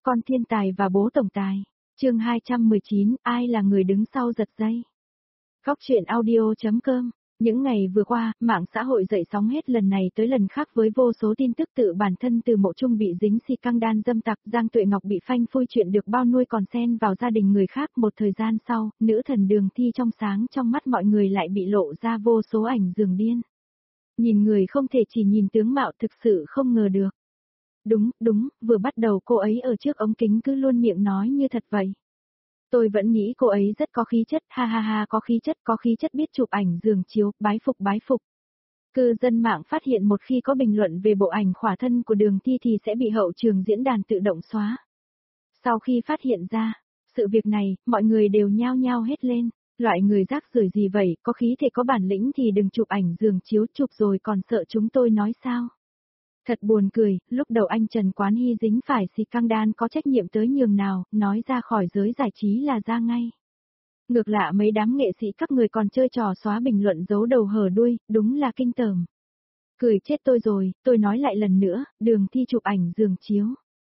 Con thiên tài và bố tổng tài. Chương 219, ai là người đứng sau giật dây. Góc truyện audio.com. Những ngày vừa qua, mạng xã hội dậy sóng hết lần này tới lần khác với vô số tin tức tự bản thân từ Mộ Trung bị dính si căng đan dâm tặc, Giang Tuệ Ngọc bị phanh phui chuyện được bao nuôi còn xen vào gia đình người khác. Một thời gian sau, nữ thần Đường Thi trong sáng trong mắt mọi người lại bị lộ ra vô số ảnh giường điên. Nhìn người không thể chỉ nhìn tướng mạo, thực sự không ngờ được. Đúng, vừa bắt đầu cô ấy ở trước ống kính cứ luôn miệng nói như thật vậy. Tôi vẫn nghĩ cô ấy rất có khí chất, ha, có khí chất biết chụp ảnh giường chiếu, bái phục. Cư dân mạng phát hiện một khi có bình luận về bộ ảnh khỏa thân của Đường Thi thì sẽ bị hậu trường diễn đàn tự động xóa. Sau khi phát hiện ra sự việc này, mọi người đều nhao nhao hết lên. Loại người rác rưởi gì vậy, có khí thể có bản lĩnh thì đừng chụp ảnh giường chiếu, chụp rồi còn sợ chúng tôi nói sao? Thật buồn cười, lúc đầu anh Trần Quán Hy dính phải xì căng đan có trách nhiệm tới nhường nào, nói ra khỏi giới giải trí là ra ngay. Ngược lạ mấy đám nghệ sĩ các người còn chơi trò xóa bình luận giấu đầu hở đuôi, đúng là kinh tởm. Cười chết tôi rồi, tôi nói lại lần nữa, Đường Thi chụp ảnh giường chiếu.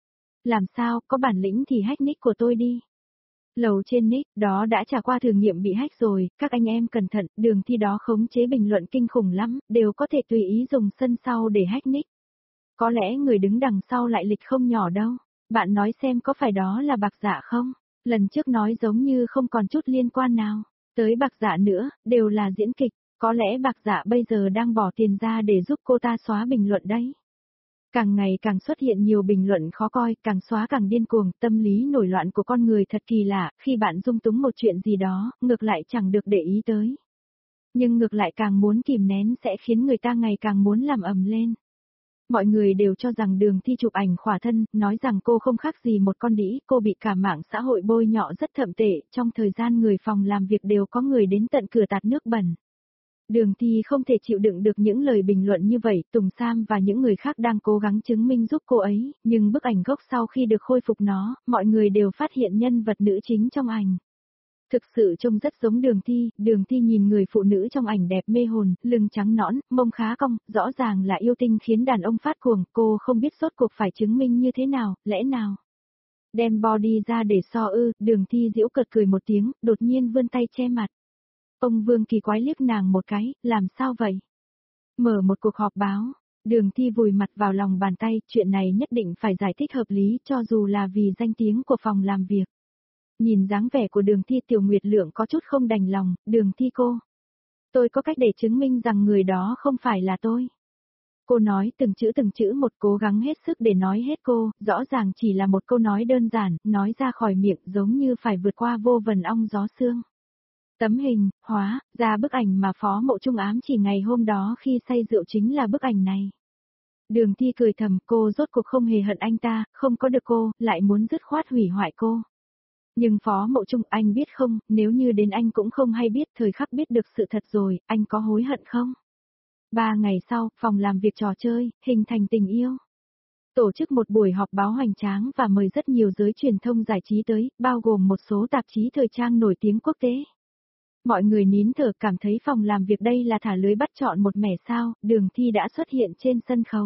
Làm sao, có bản lĩnh thì hack nick của tôi đi. Lầu trên nick, đó đã trải qua thử nghiệm bị hack rồi, các anh em cẩn thận, Đường Thi đó khống chế bình luận kinh khủng lắm, đều có thể tùy ý dùng sân sau để hack nick. Có lẽ người đứng đằng sau lại lịch không nhỏ đâu. Bạn nói xem có phải đó là Bạc Dạ không? Lần trước nói giống như không còn chút liên quan nào tới Bạc Dạ nữa, đều là diễn kịch. Có lẽ Bạc Dạ bây giờ đang bỏ tiền ra để giúp cô ta xóa bình luận đấy. Càng ngày càng xuất hiện nhiều bình luận khó coi, càng xóa càng điên cuồng, tâm lý nổi loạn của con người thật kỳ lạ, khi bạn dung túng một chuyện gì đó, ngược lại chẳng được để ý tới. Nhưng ngược lại càng muốn kìm nén sẽ khiến người ta ngày càng muốn làm ầm lên. Mọi người đều cho rằng Đường Thi chụp ảnh khỏa thân, nói rằng cô không khác gì một con đĩ, cô bị cả mạng xã hội bôi nhọ rất thậm tệ, trong thời gian người phòng làm việc đều có người đến tận cửa tạt nước bẩn. Đường Thi không thể chịu đựng được những lời bình luận như vậy, Tùng Sam và những người khác đang cố gắng chứng minh giúp cô ấy, nhưng bức ảnh gốc sau khi được khôi phục nó, mọi người đều phát hiện nhân vật nữ chính trong ảnh. Thực sự trông rất giống Đường Thi nhìn người phụ nữ trong ảnh đẹp mê hồn, lưng trắng nõn, mông khá cong, rõ ràng là yêu tinh khiến đàn ông phát cuồng, cô không biết rốt cuộc phải chứng minh như thế nào, lẽ nào? Đem body ra để so ư, Đường Thi giễu cợt cười một tiếng, đột nhiên vươn tay che mặt. Ông Vương kỳ quái liếc nàng một cái, làm sao vậy? Mở một cuộc họp báo, Đường Thi vùi mặt vào lòng bàn tay, chuyện này nhất định phải giải thích hợp lý cho dù là vì danh tiếng của phòng làm việc. Nhìn dáng vẻ của Đường Thi Tiểu Nguyệt Lượng có chút không đành lòng, Đường Thi cô. Tôi có cách để chứng minh rằng người đó không phải là tôi. Cô nói từng chữ một cố gắng hết sức để nói hết cô, rõ ràng chỉ là một câu nói đơn giản, nói ra khỏi miệng giống như phải vượt qua vô vần ong gió sương. Tấm hình, hóa, ra bức ảnh mà Phó Mộ Trung ám chỉ ngày hôm đó khi say rượu chính là bức ảnh này. Đường Thi cười thầm, cô rốt cuộc không hề hận anh ta, không có được cô, lại muốn dứt khoát hủy hoại cô. Nhưng Phó Mộ Trung, anh biết không, nếu như đến anh cũng không hay biết, thời khắc biết được sự thật rồi, anh có hối hận không? 3 ngày sau, phòng làm việc trò chơi, hình thành tình yêu. Tổ chức một buổi họp báo hoành tráng và mời rất nhiều giới truyền thông giải trí tới, bao gồm một số tạp chí thời trang nổi tiếng quốc tế. Mọi người nín thở cảm thấy phòng làm việc đây là thả lưới bắt chọn một mẻ sao, Đường Thi đã xuất hiện trên sân khấu.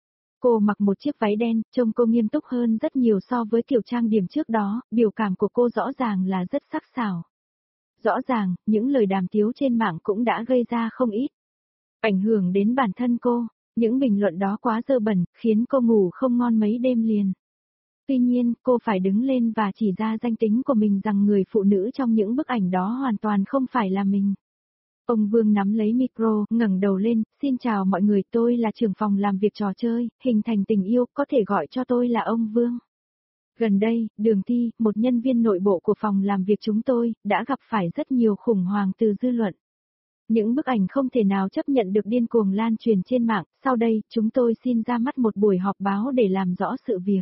Cô mặc một chiếc váy đen, trông cô nghiêm túc hơn rất nhiều so với kiểu trang điểm trước đó, biểu cảm của cô rõ ràng là rất sắc sảo. Rõ ràng, những lời đàm tiếu trên mạng cũng đã gây ra không ít ảnh hưởng đến bản thân cô, những bình luận đó quá dơ bẩn, khiến cô ngủ không ngon mấy đêm liền. Tuy nhiên, cô phải đứng lên và chỉ ra danh tính của mình rằng người phụ nữ trong những bức ảnh đó hoàn toàn không phải là mình. Ông Vương nắm lấy micro, ngẩng đầu lên, xin chào mọi người, tôi là trưởng phòng làm việc trò chơi, hình thành tình yêu, có thể gọi cho tôi là ông Vương. Gần đây, Đường Thi, một nhân viên nội bộ của phòng làm việc chúng tôi, đã gặp phải rất nhiều khủng hoảng từ dư luận. Những bức ảnh không thể nào chấp nhận được điên cuồng lan truyền trên mạng, sau đây, chúng tôi xin ra mắt một buổi họp báo để làm rõ sự việc.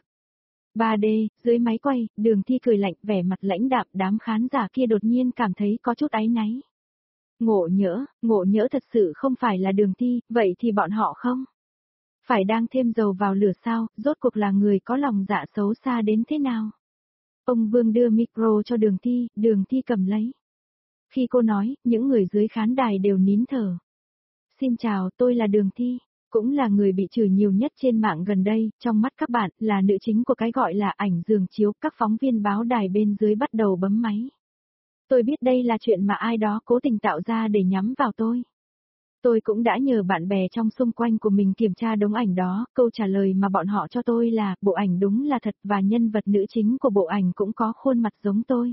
3D, dưới máy quay, Đường Thi cười lạnh, vẻ mặt lãnh đạm, đám khán giả kia đột nhiên cảm thấy có chút áy náy. Ngộ nhỡ thật sự không phải là Đường Thi, vậy thì bọn họ không? Phải đang thêm dầu vào lửa sao, rốt cuộc là người có lòng dạ xấu xa đến thế nào? Ông Vương đưa micro cho Đường Thi cầm lấy. Khi cô nói, những người dưới khán đài đều nín thở. Xin chào, tôi là Đường Thi. cũng là người bị chửi nhiều nhất trên mạng gần đây, trong mắt các bạn là nữ chính của cái gọi là ảnh giường chiếu, các phóng viên báo đài bên dưới bắt đầu bấm máy. Tôi biết đây là chuyện mà ai đó cố tình tạo ra để nhắm vào tôi. Tôi cũng đã nhờ bạn bè trong xung quanh của mình kiểm tra đống ảnh đó, câu trả lời mà bọn họ cho tôi là bộ ảnh đúng là thật và nhân vật nữ chính của bộ ảnh cũng có khuôn mặt giống tôi.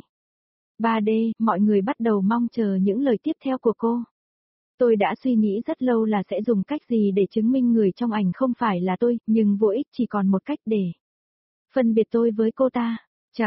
3D, mọi người bắt đầu mong chờ những lời tiếp theo của cô. Tôi đã suy nghĩ rất lâu là sẽ dùng cách gì để chứng minh người trong ảnh không phải là tôi, nhưng vô ích, chỉ còn một cách để phân biệt tôi với cô ta.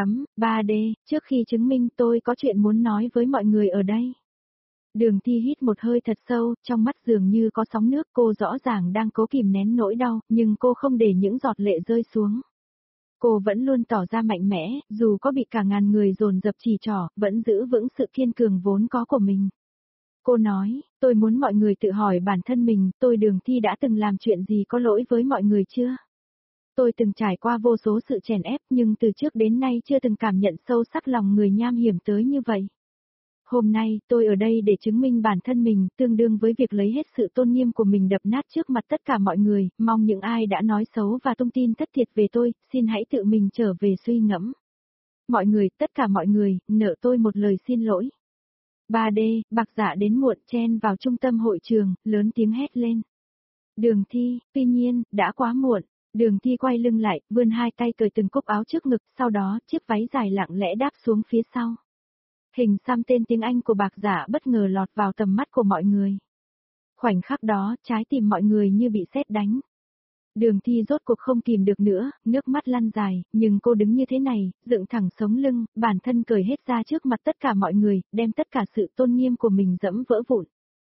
3D, trước khi chứng minh tôi có chuyện muốn nói với mọi người ở đây. Đường Thi hít một hơi thật sâu, trong mắt dường như có sóng nước, cô rõ ràng đang cố kìm nén nỗi đau, nhưng cô không để những giọt lệ rơi xuống. Cô vẫn luôn tỏ ra mạnh mẽ, dù có bị cả ngàn người dồn dập chỉ trỏ, vẫn giữ vững sự kiên cường vốn có của mình. Cô nói, tôi muốn mọi người tự hỏi bản thân mình, tôi Đường Thi đã từng làm chuyện gì có lỗi với mọi người chưa? Tôi từng trải qua vô số sự chèn ép nhưng từ trước đến nay chưa từng cảm nhận sâu sắc lòng người nham hiểm tới như vậy. Hôm nay, tôi ở đây để chứng minh bản thân mình, tương đương với việc lấy hết sự tôn nghiêm của mình đập nát trước mặt tất cả mọi người, mong những ai đã nói xấu và tung tin thất thiệt về tôi, xin hãy tự mình trở về suy ngẫm. Mọi người, tất cả mọi người, nợ tôi một lời xin lỗi. 3D, Bạc Dạ đến muộn chen vào trung tâm hội trường, lớn tiếng hét lên. Đường Thi, tuy nhiên, đã quá muộn. Đường Thi quay lưng lại, vươn hai tay cởi từng cúc áo trước ngực, sau đó chiếc váy dài lặng lẽ đáp xuống phía sau. Hình xăm tên tiếng Anh của Bạc Dạ bất ngờ lọt vào tầm mắt của mọi người. Khoảnh khắc đó, trái tim mọi người như bị sét đánh. Đường Thi rốt cuộc không kìm được nữa, nước mắt lăn dài, nhưng cô đứng như thế này, dựng thẳng sống lưng, bản thân cởi hết ra trước mặt tất cả mọi người, đem tất cả sự tôn nghiêm của mình dẫm vỡ vụn.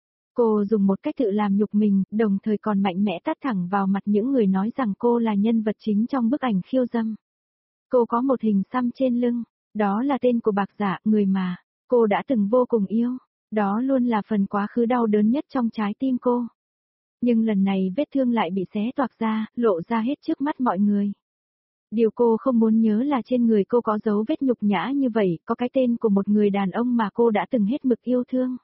Cô dùng một cách tự làm nhục mình, đồng thời còn mạnh mẽ tát thẳng vào mặt những người nói rằng cô là nhân vật chính trong bức ảnh khiêu dâm. Cô có một hình xăm trên lưng, đó là tên của Bạc Dạ, người mà cô đã từng vô cùng yêu. Đó luôn là phần quá khứ đau đớn nhất trong trái tim cô. Nhưng lần này vết thương lại bị xé toạc ra, lộ ra hết trước mắt mọi người. Điều cô không muốn nhớ là trên người cô có dấu vết nhục nhã như vậy, có cái tên của một người đàn ông mà cô đã từng hết mực yêu thương.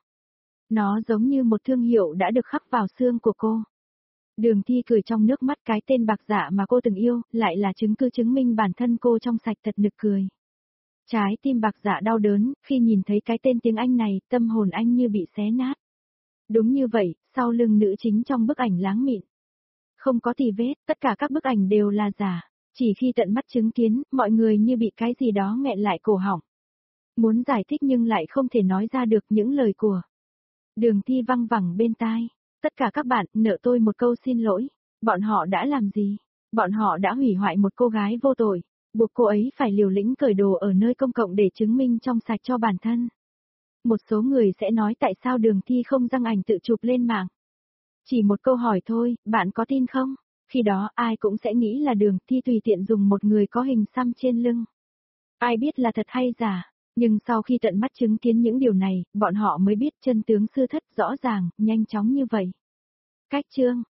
Nó giống như một thương hiệu đã được khắc vào xương của cô. Đường Thi cười trong nước mắt, cái tên Bạc Dạ mà cô từng yêu, lại là chứng cứ chứng minh bản thân cô trong sạch, thật nực cười. Trái tim Bạc Dạ đau đớn, khi nhìn thấy cái tên tiếng Anh này, tâm hồn anh như bị xé nát. Đúng như vậy, sau lưng nữ chính trong bức ảnh láng mịn. Không có tì vết, tất cả các bức ảnh đều là giả. Chỉ khi tận mắt chứng kiến, mọi người như bị cái gì đó nghẹn lại cổ họng. Muốn giải thích nhưng lại không thể nói ra được những lời của Đường Thi văng vẳng bên tai. Tất cả các bạn, nợ tôi một câu xin lỗi. Bọn họ đã làm gì? Bọn họ đã hủy hoại một cô gái vô tội, buộc cô ấy phải liều lĩnh cởi đồ ở nơi công cộng để chứng minh trong sạch cho bản thân. Một số người sẽ nói tại sao Đường Thi không đăng ảnh tự chụp lên mạng. Chỉ một câu hỏi thôi, bạn có tin không? Khi đó ai cũng sẽ nghĩ là Đường Thi tùy tiện dùng một người có hình xăm trên lưng. Ai biết là thật hay giả, nhưng sau khi tận mắt chứng kiến những điều này, bọn họ mới biết chân tướng sự thật rõ ràng, nhanh chóng như vậy. Cách chương